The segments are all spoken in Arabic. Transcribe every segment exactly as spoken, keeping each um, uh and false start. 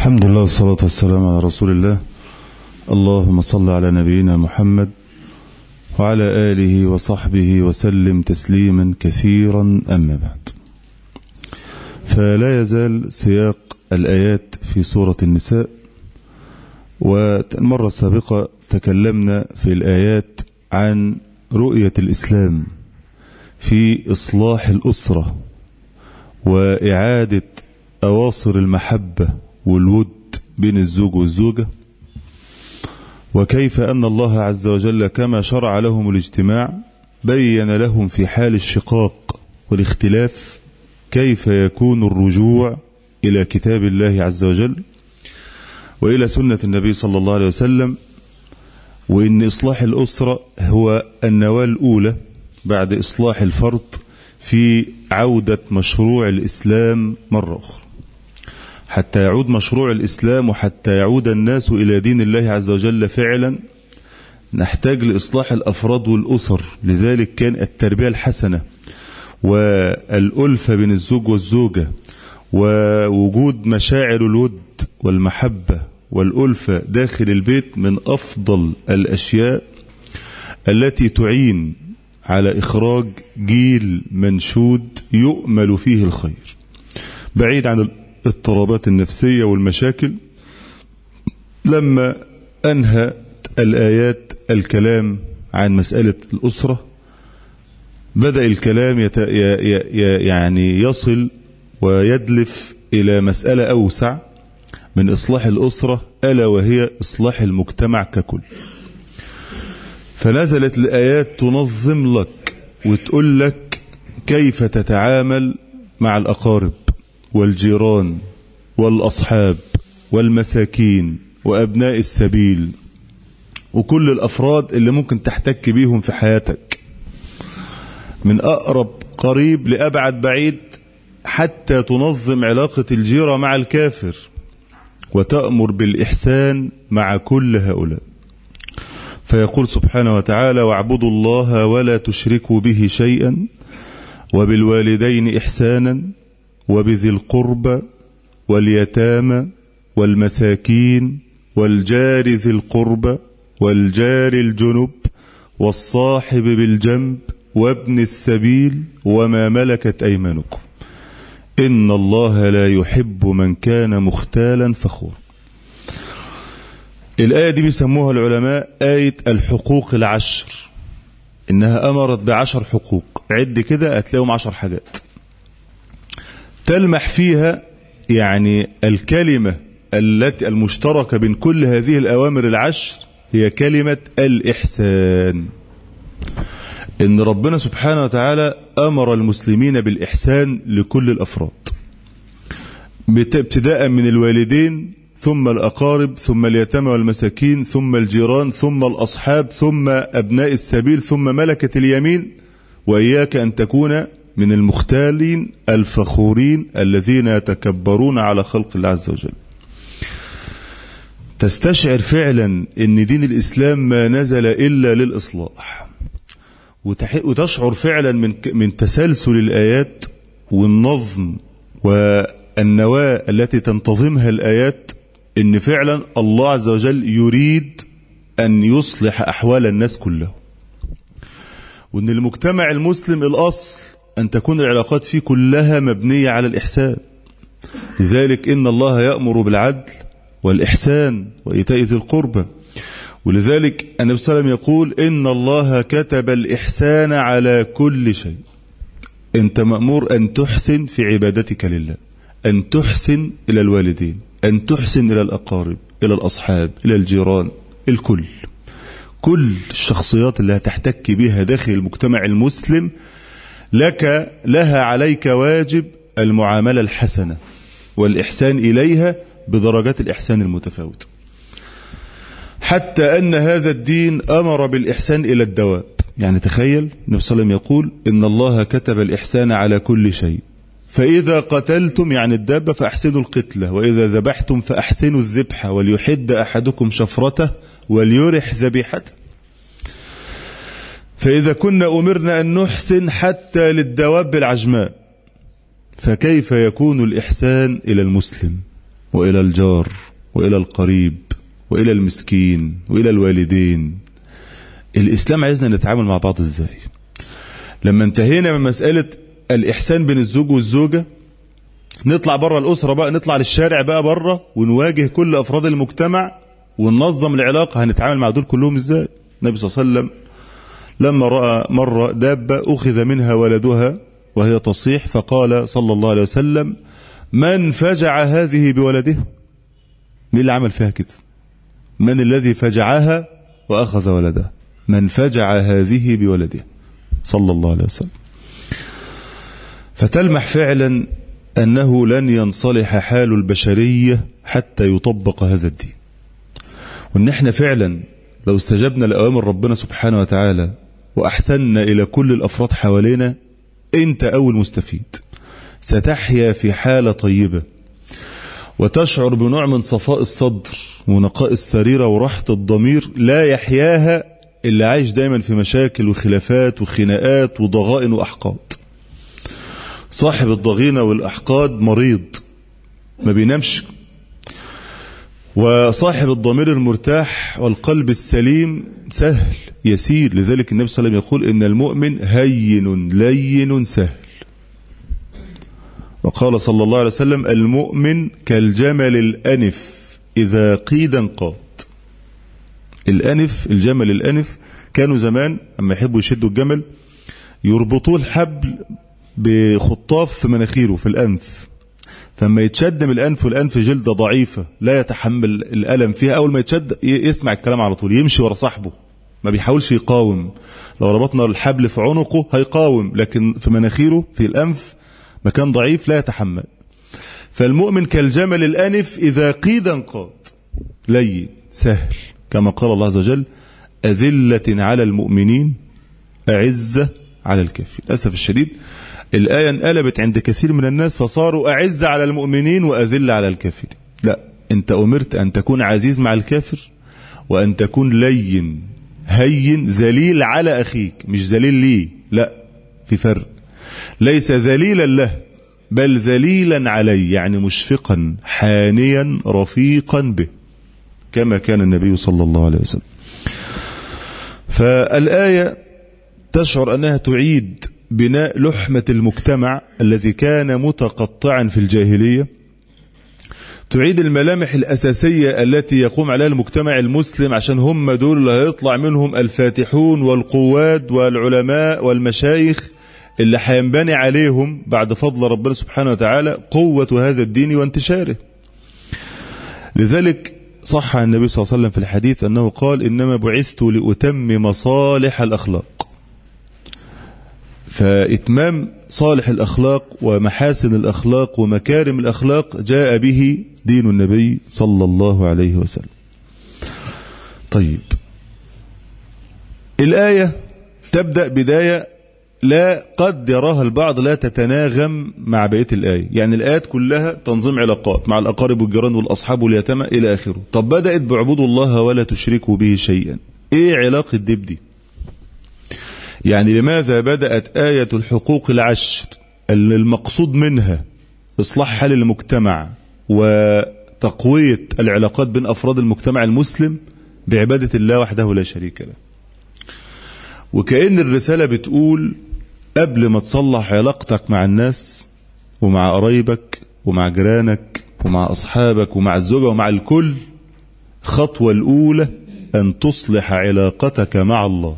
الحمد لله والصلاة والسلام على رسول الله. اللهم صل على نبينا محمد وعلى آله وصحبه وسلم تسليما كثيرا. أما بعد، فلا يزال سياق الآيات في سورة النساء. والمرة السابقة تكلمنا في الآيات عن رؤية الإسلام في إصلاح الأسرة وإعادة أواصر المحبة والود بين الزوج والزوجة، وكيف أن الله عز وجل كما شرع لهم الاجتماع بين لهم في حال الشقاق والاختلاف كيف يكون الرجوع إلى كتاب الله عز وجل وإلى سنة النبي صلى الله عليه وسلم، وإن إصلاح الأسرة هو النواة الأولى بعد إصلاح الفرد في عودة مشروع الإسلام مرة أخرى، حتى يعود مشروع الإسلام وحتى يعود الناس إلى دين الله عز وجل فعلا. نحتاج لإصلاح الأفراد والأسر. لذلك كان التربية الحسنة والألفة بين الزوج والزوجة ووجود مشاعر الود والمحبة والألفة داخل البيت من أفضل الأشياء التي تعين على إخراج جيل منشود يؤمل فيه الخير، بعيد عن الاضطرابات النفسية والمشاكل. لما أنهى الآيات الكلام عن مسألة الأسرة بدأ الكلام يت... ي... ي... يعني يصل ويدلف إلى مسألة أوسع من إصلاح الأسرة، ألا وهي إصلاح المجتمع ككل. فنزلت الآيات تنظم لك وتقول لك كيف تتعامل مع الأقارب والجيران والأصحاب والمساكين وأبناء السبيل وكل الأفراد اللي ممكن تحتك بيهم في حياتك، من أقرب قريب لأبعد بعيد، حتى تنظم علاقة الجيرة مع الكافر وتأمر بالإحسان مع كل هؤلاء. فيقول سبحانه وتعالى: واعبدوا الله ولا تشركوا به شيئا وبالوالدين إحسانا وبذي القربى واليتامى والمساكين والجار ذي القربى والجار الجنب والصاحب بالجنب وابن السبيل وما ملكت أيمانكم إن الله لا يحب من كان مختالا فخورا. الآية دي بيسموها العلماء آية الحقوق العشر، إنها أمرت بعشر حقوق. عد كده هتلاقيهم عشر حاجات تلمح فيها يعني الكلمة التي المشتركة بين كل هذه الأوامر العشر هي كلمة الإحسان. إن ربنا سبحانه وتعالى أمر المسلمين بالإحسان لكل الأفراد، ابتداء من الوالدين ثم الأقارب ثم اليتامى والمساكين ثم الجيران ثم الأصحاب ثم أبناء السبيل ثم ملكة اليمين. وإياك أن تكون من المختالين الفخورين الذين يتكبرون على خلق الله عز وجل. تستشعر فعلا أن دين الإسلام ما نزل إلا للإصلاح، وتشعر فعلا من من تسلسل الآيات والنظم والنواة التي تنتظمها الآيات أن فعلا الله عز وجل يريد أن يصلح أحوال الناس كلهم، وأن المجتمع المسلم الأصل أن تكون العلاقات فيه كلها مبنية على الإحسان. لذلك إن الله يأمر بالعدل والإحسان وإيتاء ذي القربى. ولذلك النبي صلى الله عليه وسلم يقول: إن الله كتب الإحسان على كل شيء. أنت مأمور أن تحسن في عبادتك لله، أن تحسن إلى الوالدين، أن تحسن إلى الأقارب، إلى الأصحاب، إلى الجيران، الكل. كل الشخصيات اللي هتحتك بها داخل المجتمع المسلم لك لها عليك واجب المعاملة الحسنة والإحسان إليها بدرجات الإحسان المتفاوتة، حتى أن هذا الدين أمر بالإحسان إلى الدواب. يعني تخيل النبي صلى الله عليه وسلم يقول: إن الله كتب الإحسان على كل شيء، فإذا قتلتم يعني الدابة فأحسنوا القتلة، وإذا ذبحتم فأحسنوا الذبحة، وليحد أحدكم شفرته وليرح ذبيحته. فإذا كنا أمرنا أن نحسن حتى للدواب العجماء، فكيف يكون الإحسان إلى المسلم؟ وإلى الجار وإلى القريب وإلى المسكين وإلى الوالدين. الإسلام عايزنا نتعامل مع بعض إزاي؟ لما انتهينا من مسألة الإحسان بين الزوج والزوجة، نطلع بره الأسرة بقى، نطلع للشارع بقى بره ونواجه كل أفراد المجتمع وننظم العلاقة. هنتعامل مع دول كلهم إزاي؟ النبي صلى الله عليه وسلم لما رأى مرة دابة أخذ منها ولدها وهي تصيح فقال صلى الله عليه وسلم: من فجع هذه بولده؟ مين اللي عمل فيها كده؟ من الذي فجعها وأخذ ولدها؟ من فجع هذه بولده صلى الله عليه وسلم. فتلمح فعلا أنه لن ينصلح حال البشرية حتى يطبق هذا الدين، وأن احنا فعلا لو استجبنا لأوامر ربنا سبحانه وتعالى وأحسننا إلى كل الأفراد حوالينا، أنت أول مستفيد. ستحيا في حالة طيبة وتشعر بنوع من صفاء الصدر ونقاء السريرة وراحة الضمير لا يحياها اللي عايش دايما في مشاكل وخلافات وخناقات وضغائن وأحقاد. صاحب الضغينة والأحقاد مريض ما بينامش، وصاحب الضمير المرتاح والقلب السليم سهل يسير. لذلك النبي صلى الله عليه وسلم يقول: إن المؤمن هين لين سهل. وقال صلى الله عليه وسلم: المؤمن كالجمل الأنف إذا قيد انقاد. الأنف، الجمل الأنف، كانوا زمان أما يحبوا يشدوا الجمل يربطوه الحبل بخطاف في مناخيره في الأنف، فما يتشد من الأنف، والأنف جلدة ضعيفة لا يتحمل الألم فيها، أول ما يتشد يسمع الكلام على طول، يمشي ورا صاحبه، ما بيحاولش يقاوم. لو ربطنا الحبل في عنقه هيقاوم، لكن في مناخيره في الأنف مكان ضعيف لا يتحمل. فالمؤمن كالجمل الأنف إذا قيد انقاد، لين سهل، كما قال الله عز وجل: أذلة على المؤمنين أعزة على الكافرين. للأسف الشديد الآية انقلبت عند كثير من الناس فصاروا أعزة على المؤمنين وأذلة على الكافرين. لا، أنت أمرت أن تكون عزيز مع الكافر وأن تكون لين هين ذليل على أخيك، مش ذليل ليه، لا، في فرق. ليس ذليلا له بل ذليلا عليه، يعني مشفقا حانيا رفيقا به، كما كان النبي صلى الله عليه وسلم. فالآية تشعر أنها تعيد بناء لحمة المجتمع الذي كان متقطعا في الجاهلية، تعيد الملامح الأساسية التي يقوم عليها المجتمع المسلم، عشان هم دول اللي هيطلع منهم الفاتحون والقواد والعلماء والمشايخ اللي هينبني عليهم بعد فضل ربنا سبحانه وتعالى قوة هذا الدين وانتشاره. لذلك صح عن النبي صلى الله عليه وسلم في الحديث أنه قال: إنما بعثت لأتمم مصالح الأخلاق. فإتمام صالح الأخلاق ومحاسن الأخلاق ومكارم الأخلاق جاء به دين النبي صلى الله عليه وسلم. طيب، الآية تبدأ بداية لا قد يراها البعض لا تتناغم مع بقية الآية، يعني الآيات كلها تنظيم علاقات مع الأقارب والجيران والأصحاب واليتامى إلى آخره. طب بدأت بعبود الله ولا تشركوا به شيئا، إيه علاقة دي بدي؟ يعني لماذا بدأت آية الحقوق العشر المقصود منها إصلاح حال المجتمع وتقوية العلاقات بين أفراد المجتمع المسلم بعبادة الله وحده لا شريك له؟ وكأن الرسالة بتقول قبل ما تصلح علاقتك مع الناس ومع قرايبك ومع جيرانك ومع أصحابك ومع الزوجة ومع الكل، الخطوة الأولى أن تصلح علاقتك مع الله.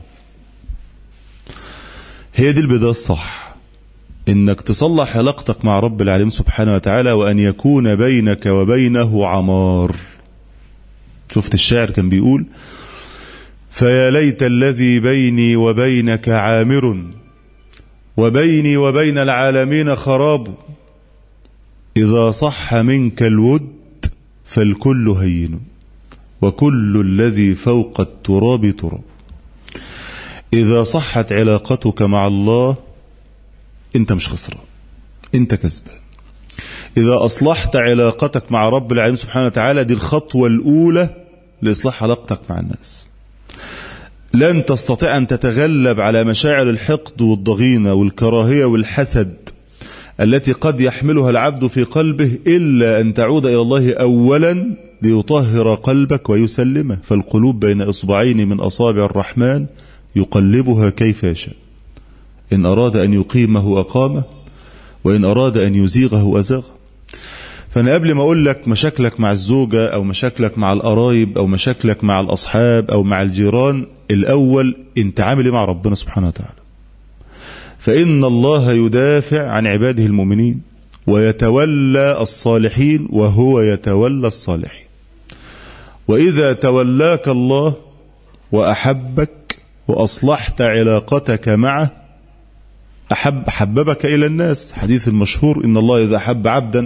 هي دي البداية الصح، إنك تصلح علاقتك مع رب العالمين سبحانه وتعالى، وأن يكون بينك وبينه عمار. شفت الشاعر كان بيقول: فيا ليت الذي بيني وبينك عامر وبيني وبين العالمين خراب، إذا صح منك الود فالكل هين وكل الذي فوق التراب تراب. إذا صحت علاقتك مع الله أنت مش خسران، أنت كسبان. إذا أصلحت علاقتك مع رب العالمين سبحانه وتعالى، دي الخطوة الأولى لإصلاح علاقتك مع الناس. لن تستطيع أن تتغلب على مشاعر الحقد والضغينة والكراهية والحسد التي قد يحملها العبد في قلبه إلا أن تعود إلى الله أولا ليطهر قلبك ويسلمه، فالقلوب بين إصبعين من أصابع الرحمن يقلبها كيف يشاء، إن أراد أن يقيمه أقامه وإن أراد أن يزيغه أزاغه. فأنا قبل ما أقول لك مشاكلك مع الزوجة أو مشاكلك مع القرايب أو مشاكلك مع الأصحاب أو مع الجيران، الأول أنت عامل إيه مع ربنا سبحانه وتعالى؟ فإن الله يدافع عن عباده المؤمنين ويتولى الصالحين وهو يتولى الصالحين. وإذا تولاك الله وأحبك وأصلحت علاقتك معه أحب حببك إلى الناس. حديث المشهور إن الله إذا أحب عبدا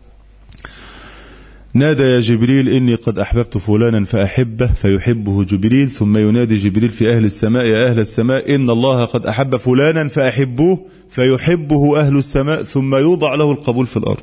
نادى يا جبريل إني قد أحببت فلانا فأحبه فيحبه جبريل، ثم ينادي جبريل في أهل السماء يا أهل السماء إن الله قد أحب فلانا فأحبوه فيحبه أهل السماء، ثم يوضع له القبول في الأرض.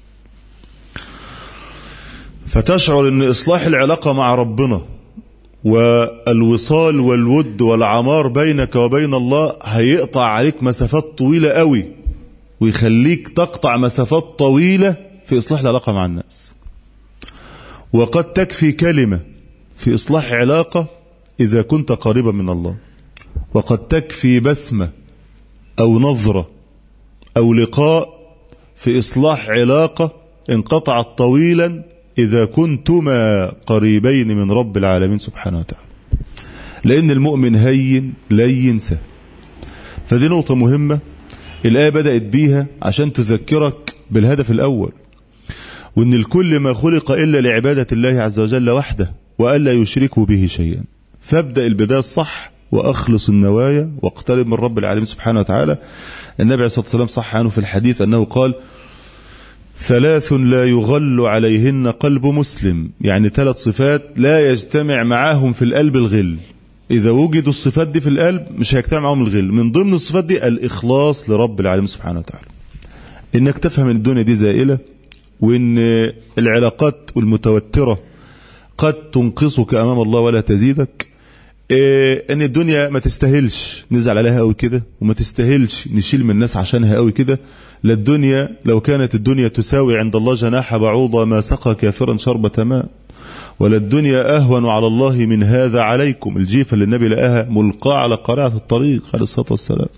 فتشعر أن إصلاح العلاقة مع ربنا والوصال والود والعمار بينك وبين الله هيقطع عليك مسافات طويلة قوي، ويخليك تقطع مسافات طويلة في إصلاح العلاقة مع الناس. وقد تكفي كلمة في إصلاح علاقة إذا كنت قريبا من الله، وقد تكفي بسمة أو نظرة أو لقاء في إصلاح علاقة انقطعت طويلا إذا كنتما قريبين من رب العالمين سبحانه وتعالى. لأن المؤمن هين لين سهل. فدي نقطة مهمة الآية بدأت بيها عشان تذكرك بالهدف الأول، وأن الكل ما خلق إلا لعبادة الله عز وجل وحده وألا يشركوا به شيئا. فابدأ البداية الصح وأخلص النوايا واقترب من رب العالمين سبحانه وتعالى. النبي عليه الصلاة والسلام صح عنه في الحديث أنه قال ثلاث لا يغل عليهن قلب مسلم، يعني ثلاث صفات لا يجتمع معاهم في القلب الغل. إذا وجدوا الصفات دي في القلب مش هيجتمع معاهم الغل. من ضمن الصفات دي الإخلاص لرب العالمين سبحانه وتعالى، إنك تفهم أن الدنيا دي زائلة، وإن العلاقات المتوترة قد تنقصك أمام الله ولا تزيدك، إيه ان الدنيا ما تستاهلش نزعل عليها قوي كده، وما تستاهلش نشيل من الناس عشانها قوي كده. لا الدنيا لو كانت الدنيا تساوي عند الله جناح بعوضة ما سقى كافرا شربة ماء، ولا الدنيا أهون على الله من هذا عليكم. الجيفة اللي النبي لقاها ملقاة على قارعة الطريق عليه الصلاة والسلام.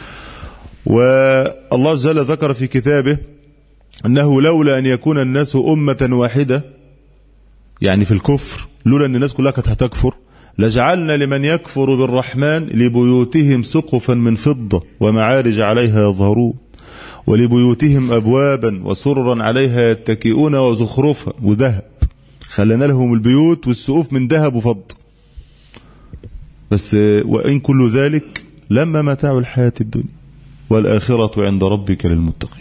والله جل ذكر في كتابه أنه لولا أن يكون الناس أمة واحدة، يعني في الكفر، لولا أن الناس كلها كانت هتكفر لجعلنا لمن يكفر بالرحمن لبيوتهم سقفا من فضة ومعارج عليها يظهرون ولبيوتهم أبوابا وسررا عليها يتكئون وزخرفا وذهب. خلنا لهم البيوت والسقوف من ذهب وفضة بس، وإن كل ذلك لما متاع الحياة الدنيا والآخرة عند ربك للمتقين.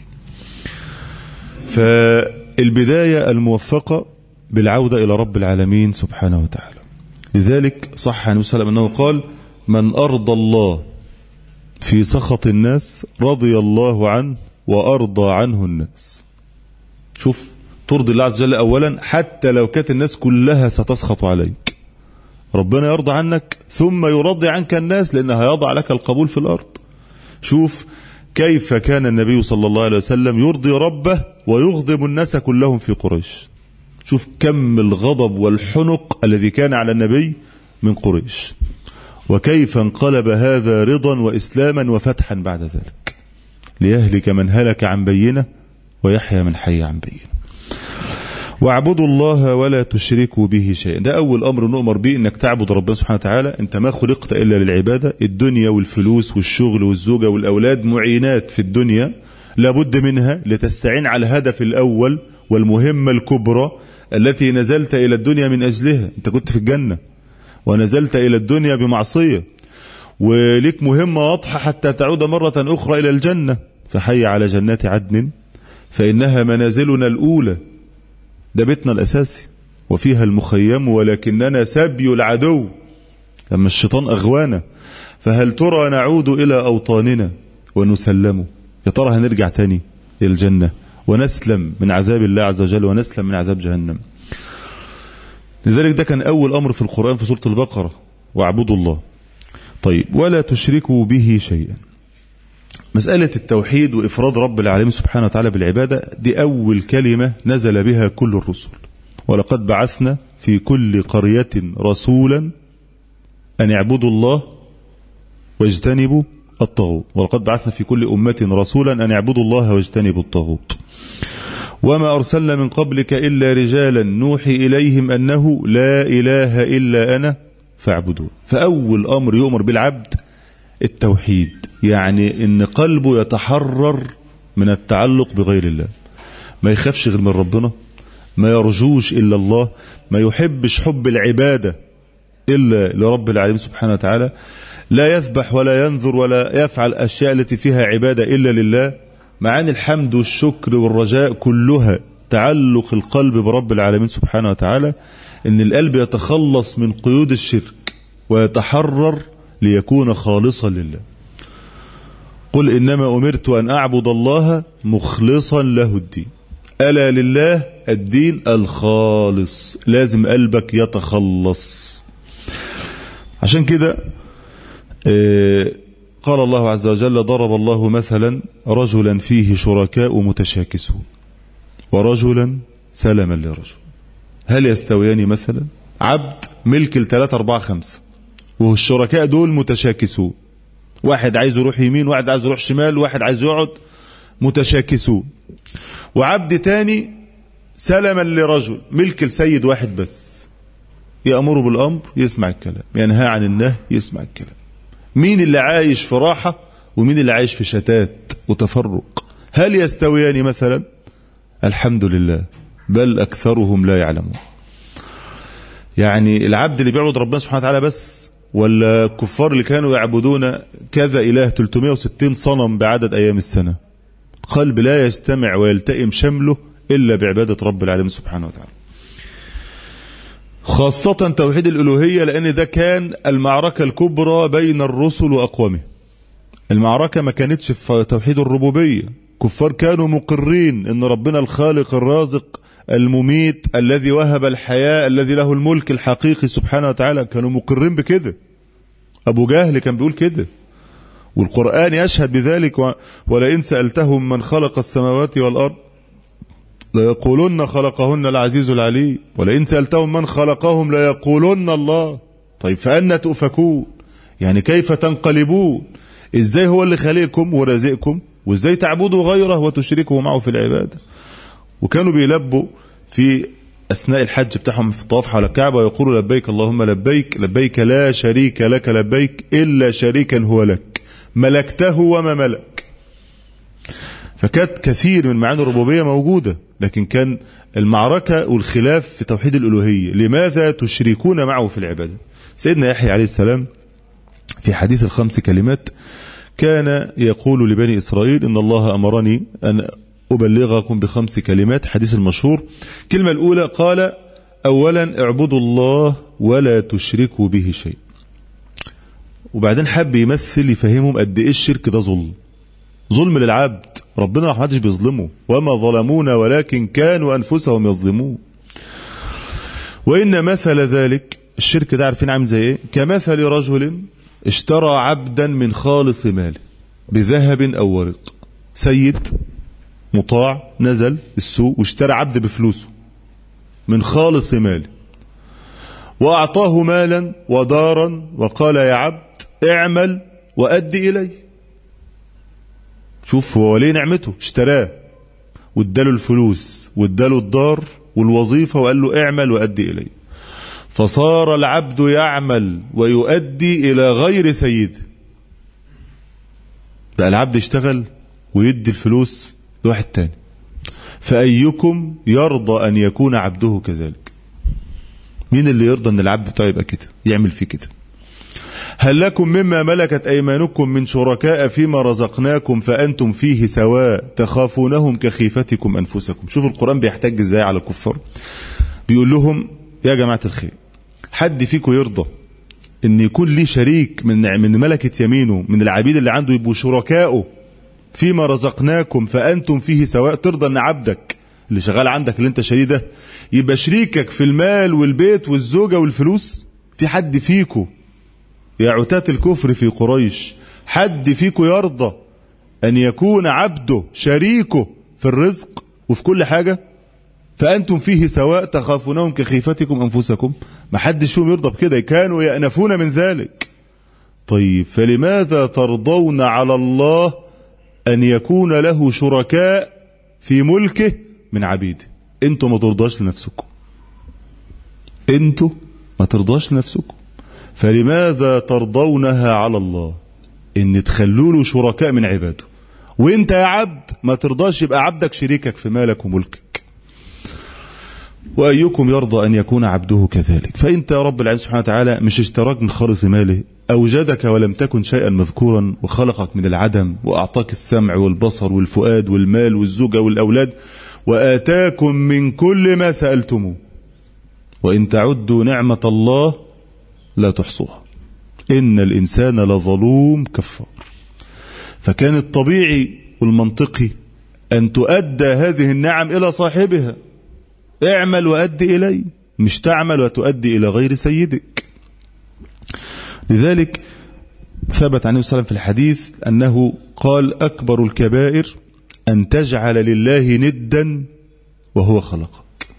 فالبداية الموفقة بالعودة إلى رب العالمين سبحانه وتعالى. لذلك صح عن النبي صلى الله عليه وسلم أنه قال من أرضى الله في سخط الناس رضي الله عنه وأرضى عنه الناس. شوف، ترضي الله عز وجل أولا حتى لو كانت الناس كلها ستسخط عليك، ربنا يرضى عنك ثم يرضي عنك الناس لأنها يضع لك القبول في الأرض. شوف كيف كان النبي صلى الله عليه وسلم يرضي ربه ويغضب الناس كلهم في قريش. شوف كم الغضب والحنق الذي كان على النبي من قريش، وكيف انقلب هذا رضا وإسلاما وفتحا بعد ذلك، ليهلك من هلك عن بينه ويحيى من حي عن بينه. واعبدوا الله ولا تشركوا به شيئا. ده أول أمر نؤمر به، إنك تعبد ربنا سبحانه وتعالى. أنت ما خلقت إلا للعبادة. الدنيا والفلوس والشغل والزوجة والأولاد معينات في الدنيا لابد منها لتستعين على الهدف الأول والمهمة الكبرى التي نزلت إلى الدنيا من أجلها. أنت كنت في الجنة ونزلت إلى الدنيا بمعصية، ولك مهمة واضحة حتى تعود مرة أخرى إلى الجنة. فحي على جنات عدن فإنها منازلنا الأولى. ده بيتنا الأساسي وفيها المخيم، ولكننا سبي العدو لما الشيطان أغوانا. فهل ترى نعود إلى أوطاننا ونسلم؟ يا ترى هنرجع تاني إلى الجنة ونسلم من عذاب الله عز وجل ونسلم من عذاب جهنم؟ لذلك ده كان أول أمر في القرآن في سورة البقرة، واعبدوا الله. طيب، ولا تشركوا به شيئا. مسألة التوحيد وإفراد رب العالمين سبحانه وتعالى بالعبادة دي أول كلمة نزل بها كل الرسل. ولقد بعثنا في كل قرية رسولا أن يعبدوا الله واجتنبوا الطاغوت. ولقد بعثنا في كل أمة رسولا أن يعبدوا الله واجتنبوا الطاغوت. وما أرسلنا من قبلك إلا رجالا نوحي إليهم أنه لا إله إلا أنا فاعبدون. فأول أمر يؤمر بالعبد التوحيد، يعني إن قلبه يتحرر من التعلق بغير الله، ما يخافش غير من ربنا، ما يرجوش إلا الله، ما يحبش حب العبادة إلا لرب العالمين سبحانه وتعالى، لا يذبح ولا ينذر ولا يفعل أشياء التي فيها عبادة إلا لله. معاني الحمد والشكر والرجاء كلها تعلق القلب برب العالمين سبحانه وتعالى، إن القلب يتخلص من قيود الشرك ويتحرر ليكون خالصا لله. قل إنما أمرت أن أعبد الله مخلصا له الدين. ألا لله الدين الخالص، لازم قلبك يتخلص. عشان كده قال الله عز وجل: ضرب الله مثلا رجلا فيه شركاء متشاكسون ورجلا سلما لرجل هل يستويان مثلا؟ عبد ملك الثلاثة أربعة خمسة، والشركاء دول متشاكسون، واحد عايز يروح يمين، واحد عايز يروح شمال، واحد عايز يقعد، متشاكسون. وعبد تاني سلما لرجل، ملك السيد واحد بس، يأمر بالأمر يسمع الكلام، ينهى عن النهي يسمع الكلام. مين اللي عايش في راحة ومين اللي عايش في شتات وتفرق؟ هل يستويان مثلا؟ الحمد لله، بل أكثرهم لا يعلمون. يعني العبد اللي بيعبد ربنا سبحانه وتعالى بس، ولا الكفار اللي كانوا يعبدون كذا إله ثلاثمائة وستين صنم بعدد أيام السنة؟ قلب لا يجتمع ويلتئم شمله إلا بعبادة رب العالمين سبحانه وتعالى، خاصة توحيد الألوهية، لأن ده كان المعركة الكبرى بين الرسل وأقوامه. المعركة ما كانتش في توحيد الربوبية، كفار كانوا مقرين أن ربنا الخالق الرازق المميت الذي وهب الحياة الذي له الملك الحقيقي سبحانه وتعالى، كانوا مقرين بكده. أبو جهل كان بيقول كده، والقرآن يشهد بذلك: ولئن سألتهم من خلق السماوات والأرض ليقولن خلقهن العزيز العليم، ولئن سألتهم من خلقهم ليقولن الله. طيب فأنا تؤفكون؟ يعني كيف تنقلبون؟ ازاي هو اللي خلقكم ورزقكم، وازاي تعبدوا غيره وتشركوا معه في العبادة؟ وكانوا بيلبوا في أثناء الحج بتاعهم في الطواف حول الكعبة ويقولوا: لبيك اللهم لبيك، لبيك لا شريك لك لبيك إلا شريكا هو لك ملكته وما ملك. فكانت كثير من معاني الربوبية موجودة، لكن كان المعركة والخلاف في توحيد الألوهية، لماذا تشركون معه في العبادة؟ سيدنا يحيى عليه السلام في حديث الخمس كلمات كان يقول لبني إسرائيل: إن الله أمرني أن أبلغكم بخمس كلمات. حديث المشهور، كلمة الأولى قال: أولا اعبدوا الله ولا تشركوا به شيء. وبعدين حب يمثل يفهمهم قد إيه الشرك ده ظلم، ظلم للعبد، ربنا ما حدش بيظلمه، وما ظلمونا ولكن كانوا أنفسهم يظلمون. وإن مثل ذلك، الشرك ده عارفين عامل زي إيه؟ كمثل رجل اشترى عبدا من خالص ماله بذهب أو ورق. سيد مطاع نزل السوق واشترى عبد بفلوسه من خالص ماله، وأعطاه مالا ودارا وقال: يا عبد اعمل وأدي إلي. شوف هو ليه نعمته، اشتراه واداله الفلوس واداله الدار والوظيفة وقال له: اعمل وأدي إلي. فصار العبد يعمل ويؤدي إلى غير سيده، بقى العبد يشتغل ويدي الفلوس لواحد تاني. فأيكم يرضى أن يكون عبده كذلك؟ مين اللي يرضى أن العبد بتاعه يبقى كده، يعمل فيه كده؟ هل لكم مما ملكت أيمانكم من شركاء فيما رزقناكم فأنتم فيه سواء تخافونهم كخيفتكم أنفسكم. شوف القرآن بيحتج ازاي على الكفار، بيقول لهم: يا جماعة الخير، حد فيكم يرضى ان يكون ليه شريك من من ملكة يمينه من العبيد اللي عنده يبقوا شركاؤه فيما رزقناكم فأنتم فيه سواء؟ ترضى ان عبدك اللي شغال عندك اللي انت شاريه ده يبقى شريكك في المال والبيت والزوجة والفلوس؟ في حد فيكم يا عتاة الكفر في قريش، حد فيكم يرضى أن يكون عبده شريكه في الرزق وفي كل حاجة؟ فأنتم فيه سواء تخافونهم كخيفتكم أنفسكم. ما حدش فيهم يرضى بكده، كانوا يأنفون من ذلك. طيب فلماذا ترضون على الله أن يكون له شركاء في ملكه من عبيده؟ انتوا ما ترضاش لنفسكم، انتوا ما ترضاش لنفسكم، فلماذا ترضونها على الله ان تخلوا له شركاء من عباده؟ وانت يا عبد ما ترضاش يبقى عبدك شريكك في مالك وملكك. وأيكم يرضى أن يكون عبده كذلك؟ فأنت يا رب العالمين سبحانه وتعالى مش اشتراك من خالص ماله، أوجدك ولم تكن شيئا مذكورا، وخلقك من العدم، وأعطاك السمع والبصر والفؤاد والمال والزوجة والأولاد، وآتاكم من كل ما سألتموه، وإن تعدوا نعمة الله لا تحصوها، إن الإنسان لظلوم كفار. فكان الطبيعي والمنطقي أن تؤدى هذه النعم إلى صاحبها. اعمل وأدي إلي، مش تعمل وتؤدي إلى غير سيدك. لذلك ثبت عن النبي صلى الله عليه وسلم في الحديث أنه قال: أكبر الكبائر أن تجعل لله ندا وهو خلقك.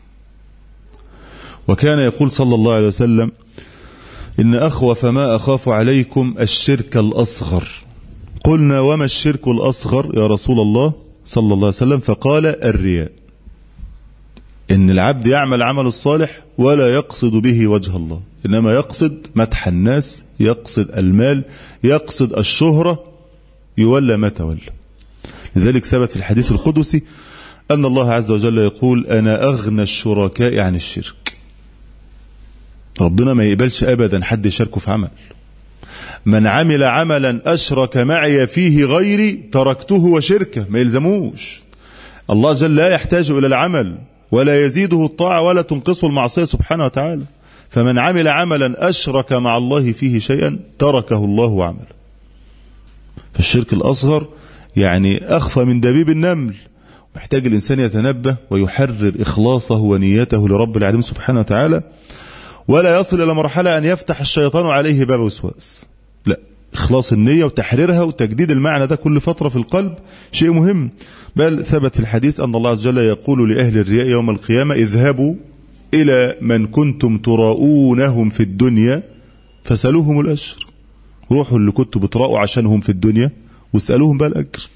وكان يقول صلى الله عليه وسلم: إن أخوف ما أخاف عليكم الشرك الأصغر. قلنا: وما الشرك الأصغر يا رسول الله صلى الله عليه وسلم؟ فقال: الرياء، إن العبد يعمل عمل الصالح ولا يقصد به وجه الله، إنما يقصد مدح الناس، يقصد المال، يقصد الشهرة، يولى ما تولى. لذلك ثبت في الحديث القدسي أن الله عز وجل يقول: أنا أغنى الشركاء عن الشرك. ربنا ما يقبلش أبدا حد يشاركه في عمل. من عمل عملا أشرك معي فيه غيري تركته وشركه، ما يلزموش. الله جل لا يحتاج إلى العمل، ولا يزيده الطاعة ولا تنقصه المعصية سبحانه وتعالى. فمن عمل عملا أشرك مع الله فيه شيئا تركه الله وعمله. فالشرك الأصغر يعني أخفى من دبيب النمل، محتاج الإنسان يتنبه ويحرر إخلاصه ونيته لرب العالمين سبحانه وتعالى، ولا يصل إلى مرحلة أن يفتح الشيطان عليه باب وسواس. لا، إخلاص النية وتحريرها وتجديد المعنى ده كل فترة في القلب شيء مهم. بل ثبت في الحديث أن الله عز وجل يقول لأهل الرياء يوم القيامة: اذهبوا إلى من كنتم تراؤونهم في الدنيا فسألوهم الأجر. روحوا اللي كنتوا بتراؤوا عشانهم في الدنيا واسألوهم بقى الأجر.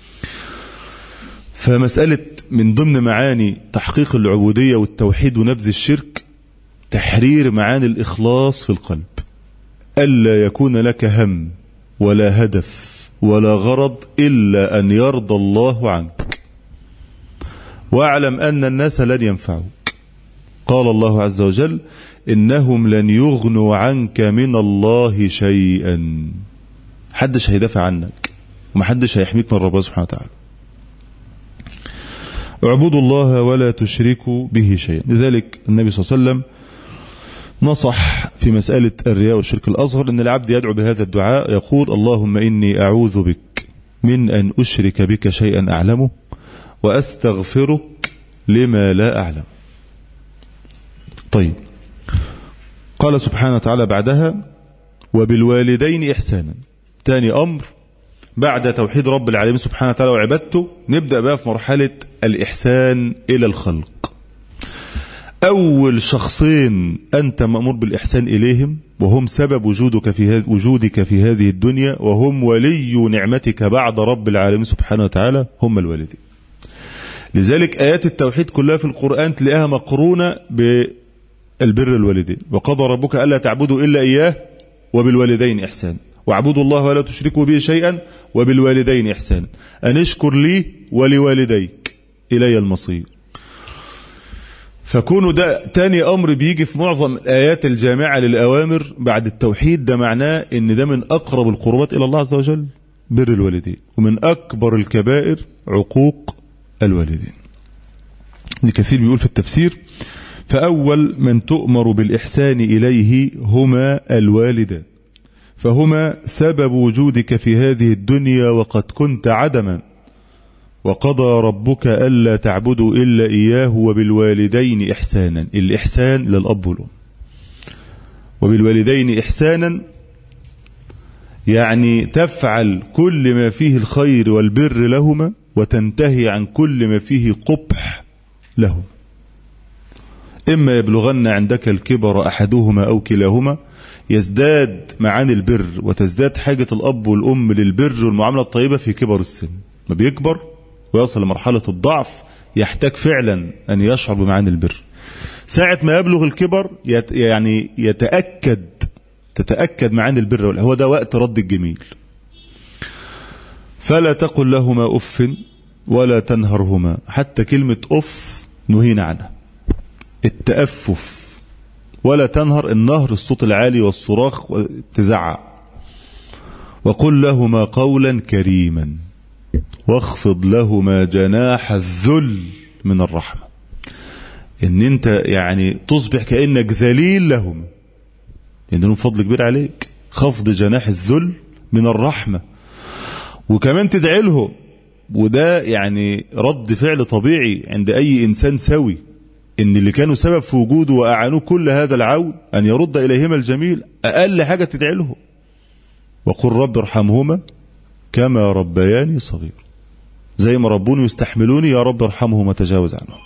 فمسألة من ضمن معاني تحقيق العبودية والتوحيد ونبذ الشرك تحرير معاني الإخلاص في القلب، ألا يكون لك هم ولا هدف ولا غرض إلا أن يرضى الله عنك. واعلم أن الناس لن ينفعوك. قال الله عز وجل: إنهم لن يغنوا عنك من الله شيئا. محدش هيدافع عنك ومحدش هيحميك من ربنا سبحانه وتعالى. اعبدوا الله ولا تشركوا به شيئا. لذلك النبي صلى الله عليه وسلم نصح في مسألة الرياء والشرك الأصغر أن العبد يدعو بهذا الدعاء، يقول: اللهم إني أعوذ بك من أن أشرك بك شيئا أعلمه، وأستغفرك لما لا أعلم. طيب، قال سبحانه وتعالى بعدها: وبالوالدين إحسانا. تاني أمر بعد توحيد رب العالمين سبحانه وتعالى وعبادته، نبدأ بقى في مرحلة الإحسان إلى الخلق. أول شخصين أنت مأمور بالإحسان إليهم، وهم سبب وجودك في وجودك في هذه الدنيا، وهم ولي نعمتك بعد رب العالمين سبحانه وتعالى، هم الوالدين. لذلك آيات التوحيد كلها في القرآن تلاقيها مقرونة بالبر الوالدين. وقضى ربك ألا تعبدوا إلا إياه وبالوالدين إحسان، واعبدوا الله ولا تشركوا به شيئا وبالوالدين إحسان، أن اشكر لي ولوالديك إلي المصير. فكونوا ده تاني أمر بيجي في معظم الآيات الجامعة للأوامر بعد التوحيد، ده معناه إن ده من أقرب القربات إلى الله عز وجل، بر الوالدين، ومن أكبر الكبائر عقوق الوالدين. لكثير بيقول في التفسير: فأول من تؤمر بالإحسان إليه هما الوالدان، فهما سبب وجودك في هذه الدنيا وقد كنت عدما، وقضى ربك ألا تعبدوا إلا إياه وبالوالدين إحسانا. الإحسان للأب والأم. وبالوالدين إحسانا يعني تفعل كل ما فيه الخير والبر لهما وتنتهي عن كل ما فيه قبح لهم. إما يبلغن عندك الكبر أحدهما أو كلاهما، يزداد معاني البر وتزداد حاجة الأب والأم للبر والمعاملة الطيبة في كبر السن. ما بيكبر ويصل لمرحلة الضعف يحتاج فعلا أن يشعر بمعاني البر. ساعة ما يبلغ الكبر يت يعني يتأكد تتأكد معاني البر، هو ده وقت رد الجميل. فلا تقل لهما أف ولا تنهرهما، حتى كلمة أف نهينا عنها، التأفف. ولا تنهر، النهر الصوت العالي والصراخ وتزعق. وقل لهما قولا كريما واخفض لهما جناح الذل من الرحمة، ان انت يعني تصبح كأنك ذليل لهم، لان لهم فضل كبير عليك. خفض جناح الذل من الرحمة، وكمان تدعي لهم، وده يعني رد فعل طبيعي عند اي انسان سوي، ان اللي كانوا سبب في وجوده واعانوه كل هذا العون ان يرد اليهما الجميل. اقل حاجة تدعي لهم، وقل رب ارحمهما كما ربياني صغير، زي ما ربوني ويستحملوني يا رب ارحمهم وتجاوز عنهم.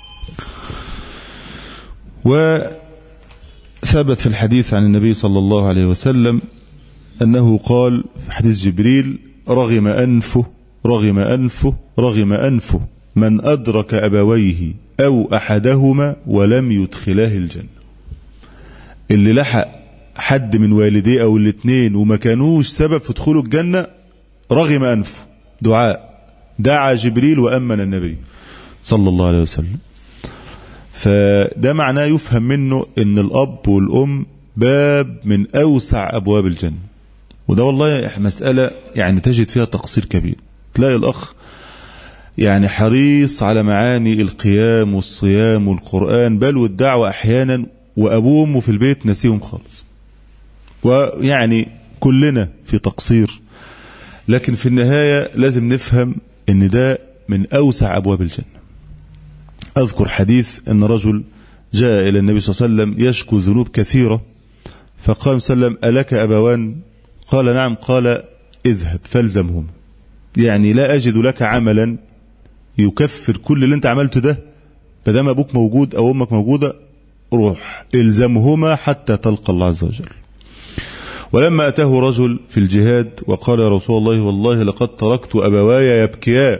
وثبت في الحديث عن النبي صلى الله عليه وسلم أنه قال في حديث جبريل: رغم أنفه رغم أنفه رغم أنفه من أدرك أبويه أو أحدهما ولم يدخلاه الجنة. اللي لحق حد من والديه أو الاثنين وما كانوش سبب في دخوله الجنة، رغم أنفه، دعاء دعا جبريل وأمن النبي صلى الله عليه وسلم. فده معناه يفهم منه ان الاب والام باب من اوسع ابواب الجنة. وده والله مسألة يعني تجد فيها تقصير كبير. تلاقي الاخ يعني حريص على معاني القيام والصيام والقرآن بل والدعوة احيانا، وابوه وامه في البيت نسيهم خالص. ويعني كلنا في تقصير، لكن في النهاية لازم نفهم ان ده من اوسع ابواب الجنة. أذكر حديث أن رجل جاء إلى النبي صلى الله عليه وسلم يشكو ذنوب كثيرة، فقال صلى الله عليه وسلم: ألك أبوان؟ قال: نعم. قال: اذهب فالزمهم، يعني لا أجد لك عملا يكفر كل اللي أنت عملته ده، فدام أبوك موجود أو أمك موجودة روح الزمهما حتى تلقى الله عز وجل. ولما أتاه رجل في الجهاد وقال: يا رسول الله والله لقد تركت أبواي يبكيان،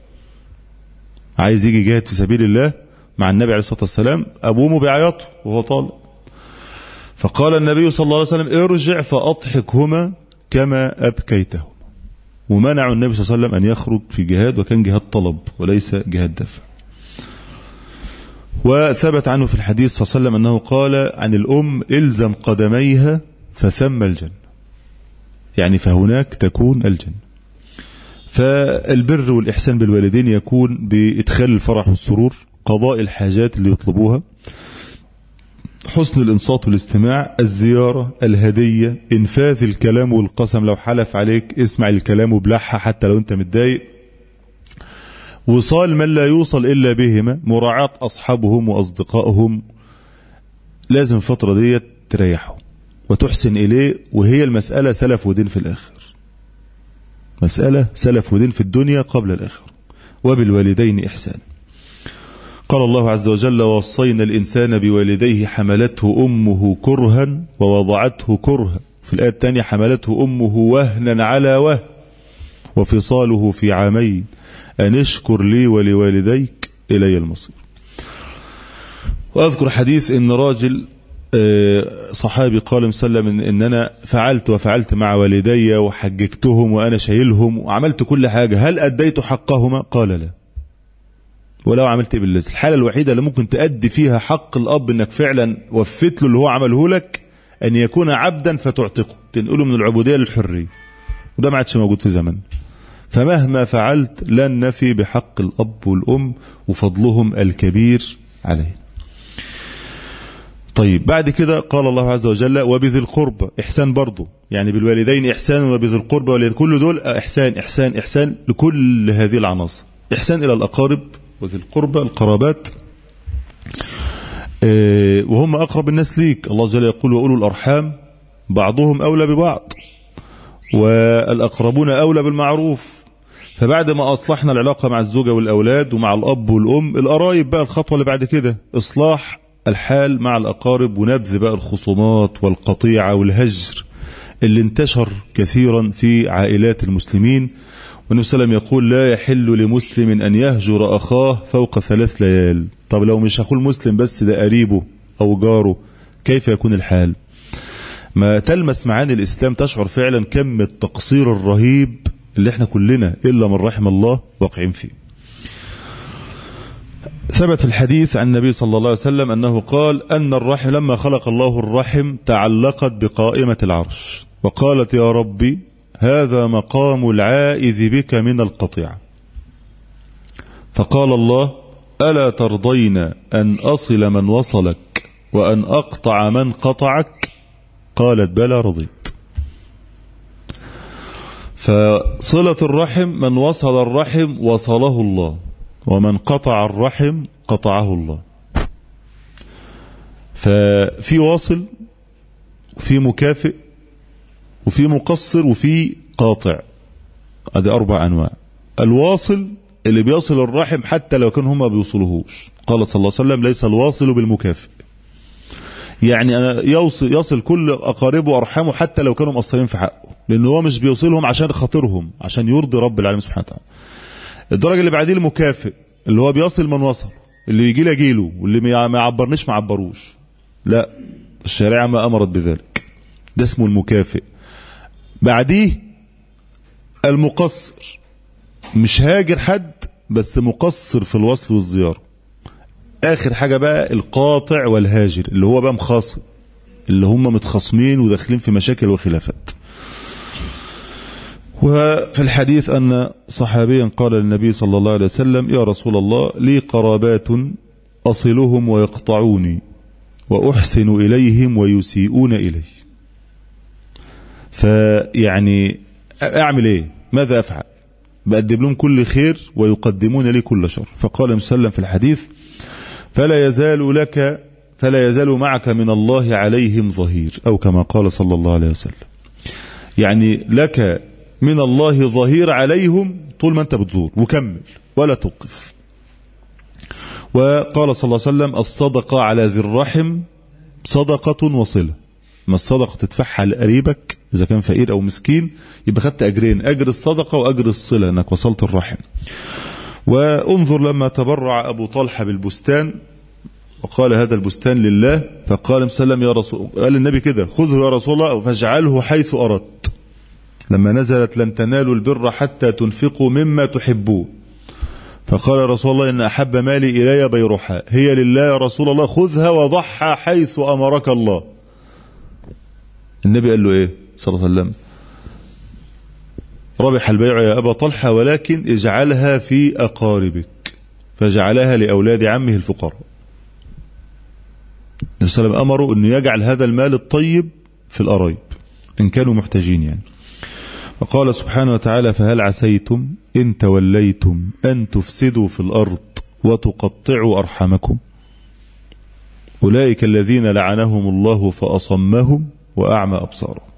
عايز يجي جاهد في سبيل الله مع النبي عليه الصلاة والسلام، أبوه بيعيطوا وهو طالب. فقال النبي صلى الله عليه وسلم: ارجع فأضحكهما كما أبكيتهما. ومنعوا النبي صلى الله عليه وسلم أن يخرج في جهاد، وكان جهاد طلب وليس جهاد دفع. وثبت عنه في الحديث صلى الله عليه وسلم أنه قال عن الأم: الزم قدميها فثم الجنة، يعني فهناك تكون الجنة. فالبر والإحسان بالوالدين يكون بإدخال الفرح والسرور، قضاء الحاجات اللي يطلبوها، حسن الإنصات والاستماع، الزيارة، الهدية، إنفاذ الكلام والقسم، لو حلف عليك اسمع الكلام بلحة حتى لو أنت متضايق، وصال من لا يوصل إلا بهما، مراعاة أصحابهم وأصدقائهم. لازم الفترة دي تريحه وتحسن إليه، وهي المسألة سلف ودين في الآخر، مسألة سلف ودين في الدنيا قبل الآخر. وبالوالدين إحسان. قال الله عز وجل: ووصينا الإنسان بوالديه حملته أمه كرها ووضعته كرها. في الآية الثانية: حملته أمه وهنا على وهن وفصاله في عامين أن اشكر لي ولوالديك إلي المصير. وأذكر حديث إن راجل صحابي قال صلى الله عليه وسلم: إن أنا فعلت وفعلت مع والدي وحججتهم وأنا شايلهم وعملت كل حاجة، هل أديت حقهما؟ قال لا. ولو عملت باللزم، الحالة الوحيدة اللي ممكن تأدي فيها حق الأب إنك فعلا وفيت له اللي هو عمله لك، أن يكون عبدا فتعتقه، تنقله من العبودية للحرية، وده ما عادش موجود في زمن. فمهما فعلت لن نفي بحق الأب والأم وفضلهم الكبير عليه. طيب بعد كده قال الله عز وجل: وبذي القربى إحسان برضو، يعني بالوالدين إحسان وبذي القربى واليد، كل دول إحسان إحسان إحسان لكل هذه العناصر. إحسان إلى الأقارب وذي القربى القرابات، وهم أقرب الناس ليك. الله عز وجل يقول: وأولو الأرحام بعضهم أولى ببعض. والأقربون أولى بالمعروف. فبعد ما أصلحنا العلاقة مع الزوجة والأولاد ومع الأب والأم، القرايب بقى الخطوة اللي بعد كده إصلاح الحال مع الأقارب ونبذ بقى الخصومات والقطيعة والهجر اللي انتشر كثيرا في عائلات المسلمين. والنبي صلى الله عليه وسلم يقول لا يحل لمسلم أن يهجر أخاه فوق ثلاث ليال. طب لو مش أخوه المسلم بس، ده قريبه أو جاره، كيف يكون الحال؟ ما تلمس معاني الإسلام تشعر فعلا كم التقصير الرهيب اللي احنا كلنا إلا من رحم الله واقعين فيه. ثبت الحديث عن النبي صلى الله عليه وسلم أنه قال أن الرحم لما خلق الله الرحم تعلقت بقائمة العرش وقالت يا ربي هذا مقام العائذ بك من القطيعة. فقال الله ألا ترضين أن أصل من وصلك وأن أقطع من قطعك؟ قالت بلى رضيت. فصلة الرحم من وصل الرحم وصله الله، ومن قطع الرحم قطعه الله. ففي واصل وفي مكافئ وفي مقصر وفي قاطع، هذه أربع أنواع. الواصل اللي بيصل الرحم حتى لو كان هم بيوصلوهوش، قال صلى الله عليه وسلم ليس الواصل بالمكافئ، يعني أنا يوصل, يصل كل أقاربه وأرحامه حتى لو كانوا مقصرين في حقه، لأنه هو مش بيوصلهم عشان خاطرهم، عشان يرضي رب العالمين سبحانه وتعالى. الدرجة اللي بعديه المكافئ اللي هو بيصل من وصل، اللي يجي له جيله واللي ما يعبرنيش ما عبروش، لا الشريعة ما أمرت بذلك، ده اسمه المكافئ. بعديه المقصر، مش هاجر حد بس مقصر في الوصل والزيارة. آخر حاجة بقى القاطع والهاجر اللي هو بقى مخاصم، اللي هم متخاصمين وداخلين في مشاكل وخلافات. وفي الحديث أن صحابيا قال للنبي صلى الله عليه وسلم يا رسول الله لي قرابات أصلهم ويقطعوني وأحسن إليهم ويسيئون إلي، فيعني أعمل إيه؟ ماذا أفعل؟ بقدم لهم كل خير ويقدمون لي كل شر. فقال مسلم في الحديث فلا يزال لك فلا يزال معك من الله عليهم ظهير، أو كما قال صلى الله عليه وسلم، يعني لك من الله ظهير عليهم طول ما أنت بتزور، وكمل ولا توقف. وقال صلى الله عليه وسلم الصدقة على ذي الرحم صدقة وصلة. ما الصدقة تدفعها لقريبك إذا كان فقير أو مسكين يبقى خدت أجرين، أجر الصدقة وأجر الصلة أنك وصلت الرحم. وانظر لما تبرع أبو طلحة بالبستان وقال هذا البستان لله، فقال مسلم يا رسول، قال النبي كده خذه يا رسول الله فاجعله حيث أردت. لما نزلت لن تنالوا البر حتى تنفقوا مما تحبون، فقال رسول الله إن أحب مالي إلي بيرحاء، هي لله يا رسول الله خذها وضحها حيث أمرك الله. النبي قال له إيه صلى الله عليه وسلم؟ ربح البيع يا أبا طلحة ولكن اجعلها في أقاربك، فجعلها لأولاد عمه الفقراء. النبي صلى الله عليه وسلم أمره أنه يجعل هذا المال الطيب في القرايب إن كانوا محتاجين يعني. وقال سبحانه وتعالى فهل عسيتم إن توليتم أن تفسدوا في الأرض وتقطعوا أرحامكم أولئك الذين لعنهم الله فأصمهم وأعمى أبصارهم.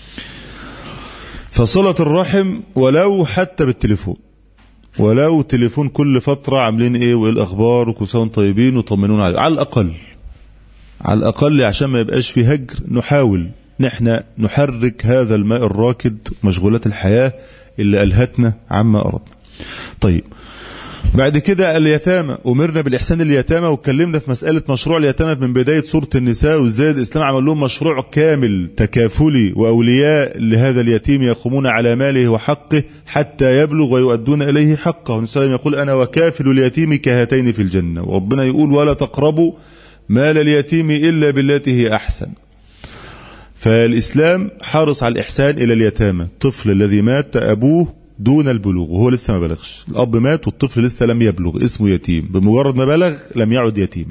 فصلة الرحم ولو حتى بالتليفون، ولو تليفون كل فترة عاملين ايه وايه الاخبار وكسان طيبين وطمنون عليه، على الاقل على الاقل عشان ما يبقاش في هجر، نحاول نحن نحرك هذا الماء الراكد مشغولات الحياة اللي ألهتنا عما أردنا. طيب بعد كده اليتامى، أمرنا بالإحسان لليتامى، واتكلمنا في مسألة مشروع اليتامى من بداية سورة النساء، وازاي الإسلام عمل لهم مشروع كامل تكافلي وأولياء لهذا اليتيم يقومون على ماله وحقه حتى يبلغ ويؤدون إليه حقه. النبي صلى الله عليه وسلم يقول أنا وكافل اليتيم كهاتين في الجنة، وربنا يقول ولا تقربوا مال اليتيم إلا بالتي هي أحسن. فالإسلام حارص على الإحسان إلى اليتامى. الطفل الذي مات أبوه دون البلوغ وهو لسه ما بلغش، الأب مات والطفل لسه لم يبلغ، اسمه يتيم، بمجرد ما بلغ لم يعد يتيم.